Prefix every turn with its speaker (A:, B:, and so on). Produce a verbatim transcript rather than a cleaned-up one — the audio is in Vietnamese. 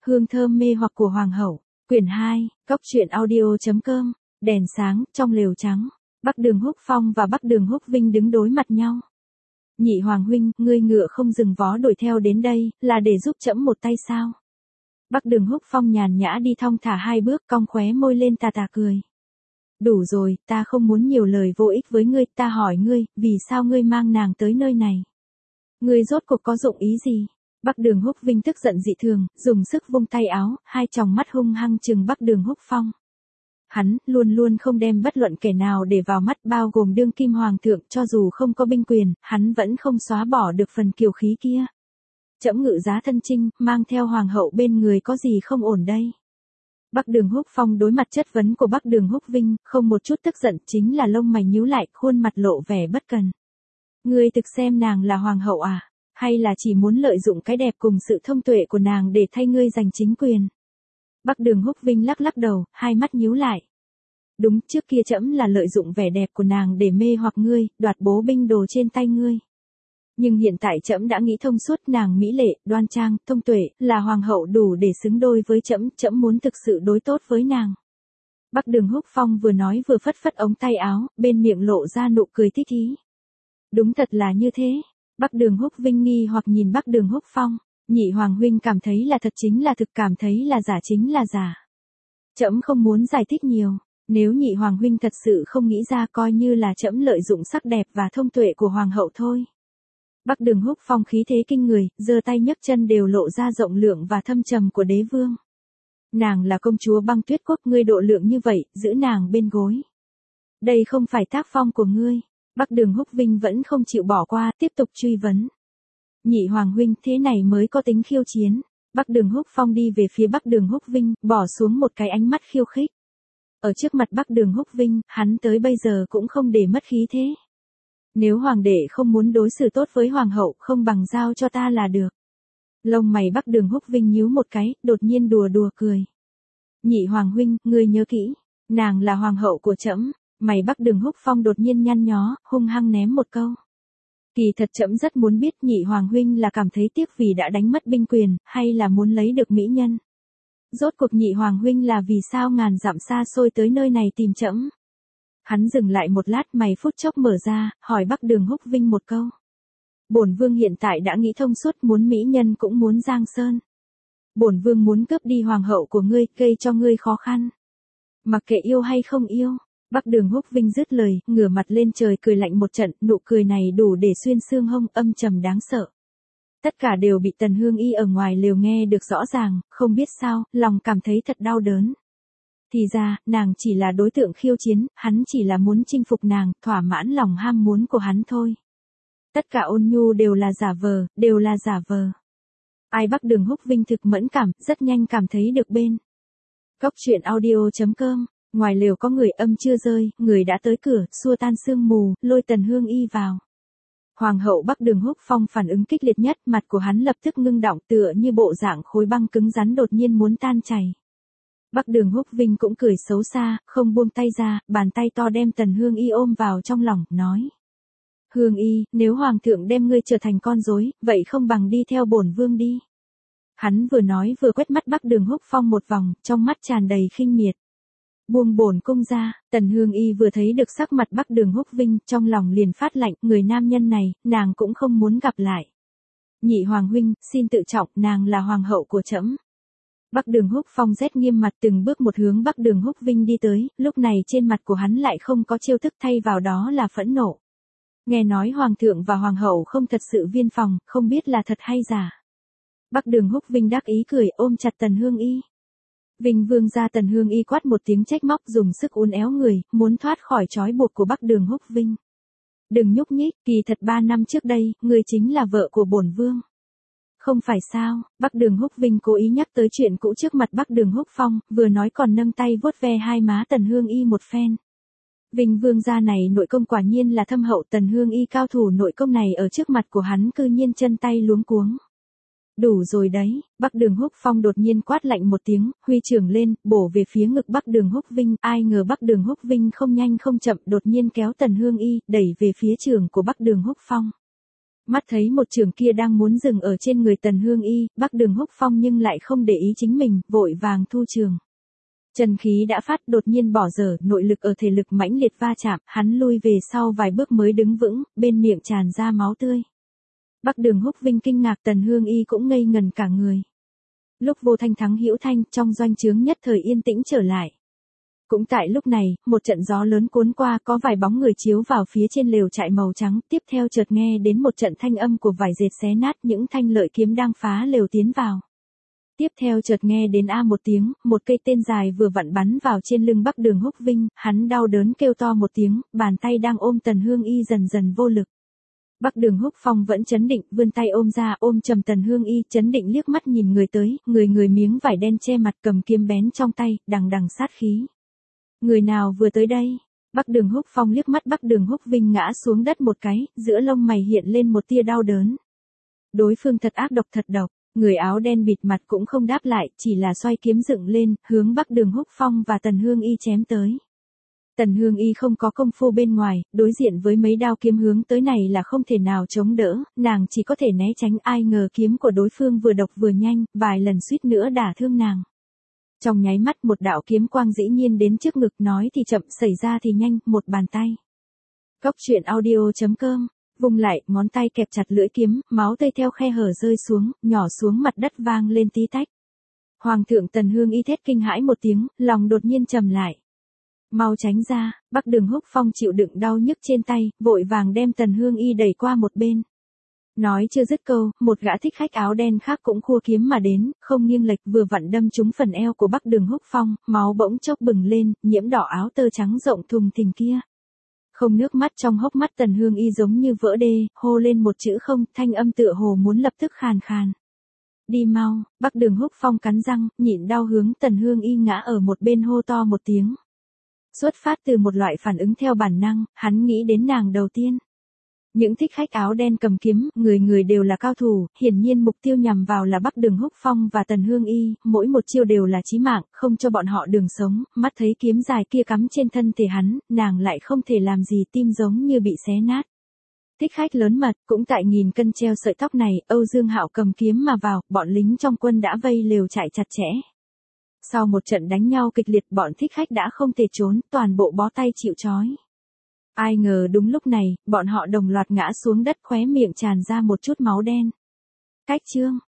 A: Hương thơm mê hoặc của hoàng hậu. Quyển hai, cốc truyện audio chấm com. Đèn sáng, trong lều trắng. Bắc Đường Húc Phong và Bắc Đường Húc Vinh đứng đối mặt nhau. Nhị hoàng huynh, ngươi ngựa không dừng vó đuổi theo đến đây, là để giúp trẫm một tay sao? Bắc Đường Húc Phong nhàn nhã đi thong thả hai bước, cong khóe môi lên tà tà cười. Đủ rồi, ta không muốn nhiều lời vô ích với ngươi, ta hỏi ngươi, vì sao ngươi mang nàng tới nơi này? Ngươi rốt cuộc có dụng ý gì? Bắc Đường Húc Vinh tức giận dị thường, dùng sức vung tay áo, hai tròng mắt hung hăng trừng Bắc Đường Húc Phong. Hắn luôn luôn không đem bất luận kẻ nào để vào mắt, bao gồm đương kim hoàng thượng, cho dù không có binh quyền, hắn vẫn không xóa bỏ được phần kiều khí kia. Trẫm ngự giá thân chinh, mang theo hoàng hậu bên người có gì không ổn đây? Bắc Đường Húc Phong đối mặt chất vấn của Bắc Đường Húc Vinh, không một chút tức giận, chính là lông mày nhíu lại, khuôn mặt lộ vẻ bất cần. Ngươi thực xem nàng là hoàng hậu à? Hay là chỉ muốn lợi dụng cái đẹp cùng sự thông tuệ của nàng để thay ngươi giành chính quyền? Bắc Đường Húc Vinh lắc lắc đầu, hai mắt nhíu lại. Đúng, trước kia trẫm là lợi dụng vẻ đẹp của nàng để mê hoặc ngươi, đoạt bố binh đồ trên tay ngươi. Nhưng hiện tại trẫm đã nghĩ thông suốt, nàng mỹ lệ, đoan trang, thông tuệ, là hoàng hậu đủ để xứng đôi với trẫm, trẫm muốn thực sự đối tốt với nàng. Bắc Đường Húc Phong vừa nói vừa phất phất ống tay áo, bên miệng lộ ra nụ cười thích ý. Đúng thật là như thế. Bắc Đường Húc Vinh nghi hoặc nhìn Bắc Đường Húc Phong. Nhị hoàng huynh cảm thấy là thật chính là thực, cảm thấy là giả chính là giả. Trẫm không muốn giải thích nhiều. Nếu nhị hoàng huynh thật sự không nghĩ ra, coi như là trẫm lợi dụng sắc đẹp và thông tuệ của hoàng hậu thôi. Bắc Đường Húc Phong khí thế kinh người, giơ tay nhấc chân đều lộ ra rộng lượng và thâm trầm của đế vương. Nàng là công chúa Băng Tuyết Quốc, ngươi độ lượng như vậy, giữ nàng bên gối. Đây không phải tác phong của ngươi. Bắc Đường Húc Vinh vẫn không chịu bỏ qua, tiếp tục truy vấn. Nhị hoàng huynh, thế này mới có tính khiêu chiến. Bắc Đường Húc Phong đi về phía Bắc Đường Húc Vinh, bỏ xuống một cái ánh mắt khiêu khích. Ở trước mặt Bắc Đường Húc Vinh, hắn tới bây giờ cũng không để mất khí thế. Nếu hoàng đệ không muốn đối xử tốt với hoàng hậu, không bằng giao cho ta là được. Lông mày Bắc Đường Húc Vinh nhíu một cái, đột nhiên đùa đùa cười. Nhị hoàng huynh, ngươi nhớ kỹ, nàng là hoàng hậu của trẫm. Mày Bắc Đường Húc Phong đột nhiên nhăn nhó, hung hăng ném một câu. Kỳ thật trẫm rất muốn biết nhị hoàng huynh là cảm thấy tiếc vì đã đánh mất binh quyền, hay là muốn lấy được mỹ nhân. Rốt cuộc nhị hoàng huynh là vì sao ngàn dặm xa xôi tới nơi này tìm trẫm. Hắn dừng lại một lát, mày phút chốc mở ra, hỏi Bắc Đường Húc Vinh một câu. Bổn vương hiện tại đã nghĩ thông suốt, muốn mỹ nhân cũng muốn giang sơn. Bổn vương muốn cướp đi hoàng hậu của ngươi, gây cho ngươi khó khăn. Mặc kệ yêu hay không yêu. Bắc Đường Húc Vinh dứt lời, ngửa mặt lên trời cười lạnh một trận, nụ cười này đủ để xuyên xương hông, âm trầm đáng sợ. Tất cả đều bị Tần Hương Y ở ngoài lều nghe được rõ ràng, không biết sao, lòng cảm thấy thật đau đớn. Thì ra, nàng chỉ là đối tượng khiêu chiến, hắn chỉ là muốn chinh phục nàng, thỏa mãn lòng ham muốn của hắn thôi. Tất cả ôn nhu đều là giả vờ, đều là giả vờ. Ai Bắc Đường Húc Vinh thực mẫn cảm, rất nhanh cảm thấy được bên. Cốc truyện audio chấm com. Ngoài lều có người, âm chưa rơi, người đã tới cửa, xua tan sương mù, lôi Tần Hương Y vào. Hoàng hậu Bắc Đường Húc Phong phản ứng kịch liệt nhất, mặt của hắn lập tức ngưng đọng, tựa như bộ dạng khối băng cứng rắn đột nhiên muốn tan chảy. Bắc Đường Húc Vinh cũng cười xấu xa, không buông tay ra, bàn tay to đem Tần Hương Y ôm vào trong lòng, nói. Hương Y, nếu hoàng thượng đem ngươi trở thành con rối, vậy không bằng đi theo bổn vương đi. Hắn vừa nói vừa quét mắt Bắc Đường Húc Phong một vòng, trong mắt tràn đầy khinh miệt. Buông bổn cung ra. Tần Hương Y vừa thấy được sắc mặt Bắc Đường Húc Vinh, trong lòng liền phát lạnh, người nam nhân này, nàng cũng không muốn gặp lại. Nhị hoàng huynh, xin tự trọng, nàng là hoàng hậu của trẫm. Bắc Đường Húc Phong rét nghiêm mặt, từng bước một hướng Bắc Đường Húc Vinh đi tới, lúc này trên mặt của hắn lại không có chiêu thức, thay vào đó là phẫn nộ. Nghe nói hoàng thượng và hoàng hậu không thật sự viên phòng, không biết là thật hay giả. Bắc Đường Húc Vinh đắc ý cười, ôm chặt Tần Hương Y. Vinh vương gia. Tần Hương Y quát một tiếng trách móc, dùng sức uốn éo người, muốn thoát khỏi trói buộc của Bắc Đường Húc Vinh. Đừng nhúc nhích, kỳ thật ba năm trước đây, người chính là vợ của bổn vương. Không phải sao? Bắc Đường Húc Vinh cố ý nhắc tới chuyện cũ trước mặt Bắc Đường Húc Phong, vừa nói còn nâng tay vuốt ve hai má Tần Hương Y một phen. Vinh vương gia này nội công quả nhiên là thâm hậu, Tần Hương Y cao thủ nội công này ở trước mặt của hắn cư nhiên chân tay luống cuống. Đủ rồi đấy. Bắc Đường Húc Phong đột nhiên quát lạnh một tiếng, huy chưởng lên, bổ về phía ngực Bắc Đường Húc Vinh. Ai ngờ Bắc Đường Húc Vinh không nhanh không chậm, đột nhiên kéo Tần Hương Y, đẩy về phía chưởng của Bắc Đường Húc Phong. Mắt thấy một trường kia đang muốn dừng ở trên người Tần Hương Y, Bắc Đường Húc Phong nhưng lại không để ý chính mình, vội vàng thu trường. Chân khí đã phát, đột nhiên bỏ dở, nội lực ở thể lực mãnh liệt va chạm, hắn lui về sau vài bước mới đứng vững, bên miệng tràn ra máu tươi. Bắc Đường Húc Vinh kinh ngạc, Tần Hương Y cũng ngây ngần cả người. Lúc vô thanh thắng hữu thanh, trong doanh trướng nhất thời yên tĩnh trở lại. Cũng tại lúc này, một trận gió lớn cuốn qua, có vài bóng người chiếu vào phía trên lều trại màu trắng, tiếp theo chợt nghe đến một trận thanh âm của vải dệt xé nát, những thanh lợi kiếm đang phá lều tiến vào. Tiếp theo chợt nghe đến a một tiếng, một cây tên dài vừa vặn bắn vào trên lưng Bắc Đường Húc Vinh, hắn đau đớn kêu to một tiếng, bàn tay đang ôm Tần Hương Y dần dần vô lực. Bắc Đường Húc Phong vẫn chấn định, vươn tay ôm ra, ôm chầm Tần Hương Y, chấn định liếc mắt nhìn người tới, người người miếng vải đen che mặt, cầm kiếm bén trong tay, đằng đằng sát khí. Người nào vừa tới đây? Bắc Đường Húc Phong liếc mắt Bắc Đường Húc Vinh ngã xuống đất một cái, giữa lông mày hiện lên một tia đau đớn. Đối phương thật ác độc thật độc, người áo đen bịt mặt cũng không đáp lại, chỉ là xoay kiếm dựng lên, hướng Bắc Đường Húc Phong và Tần Hương Y chém tới. Tần Hương Y không có công phu bên ngoài, đối diện với mấy đao kiếm hướng tới này là không thể nào chống đỡ, nàng chỉ có thể né tránh, ai ngờ kiếm của đối phương vừa độc vừa nhanh, vài lần suýt nữa đả thương nàng. Trong nháy mắt một đạo kiếm quang dĩ nhiên đến trước ngực, nói thì chậm, xảy ra thì nhanh, một bàn tay. Góc truyện audio chấm com, vùng lại, ngón tay kẹp chặt lưỡi kiếm, máu tươi theo khe hở rơi xuống, nhỏ xuống mặt đất vang lên tí tách. Hoàng thượng Tần Hương Y thét kinh hãi một tiếng, lòng đột nhiên trầm lại. Mau tránh ra, Bắc Đường Húc Phong chịu đựng đau nhức trên tay, vội vàng đem Tần Hương Y đẩy qua một bên. Nói chưa dứt câu, một gã thích khách áo đen khác cũng khua kiếm mà đến, không nghiêng lệch vừa vặn đâm trúng phần eo của Bắc Đường Húc Phong, máu bỗng chốc bừng lên, nhiễm đỏ áo tơ trắng rộng thùng thình kia. Không, nước mắt trong hốc mắt Tần Hương Y giống như vỡ đê, hô lên một chữ không, thanh âm tựa hồ muốn lập tức khàn khàn. Đi mau, Bắc Đường Húc Phong cắn răng, nhịn đau hướng Tần Hương Y ngã ở một bên hô to một tiếng. Xuất phát từ một loại phản ứng theo bản năng, hắn nghĩ đến nàng đầu tiên. Những thích khách áo đen cầm kiếm, người người đều là cao thủ, hiển nhiên mục tiêu nhằm vào là Bắc Đường Húc Phong và Tần Hương Y, mỗi một chiêu đều là chí mạng, không cho bọn họ đường sống, mắt thấy kiếm dài kia cắm trên thân thể hắn, nàng lại không thể làm gì, tim giống như bị xé nát. Thích khách lớn mật, cũng tại nghìn cân treo sợi tóc này, Âu Dương Hạo cầm kiếm mà vào, bọn lính trong quân đã vây lều trại chặt chẽ. Sau một trận đánh nhau kịch liệt, bọn thích khách đã không thể trốn, toàn bộ bó tay chịu trói. Ai ngờ đúng lúc này, bọn họ đồng loạt ngã xuống đất, khóe miệng tràn ra một chút máu đen. Cách chương,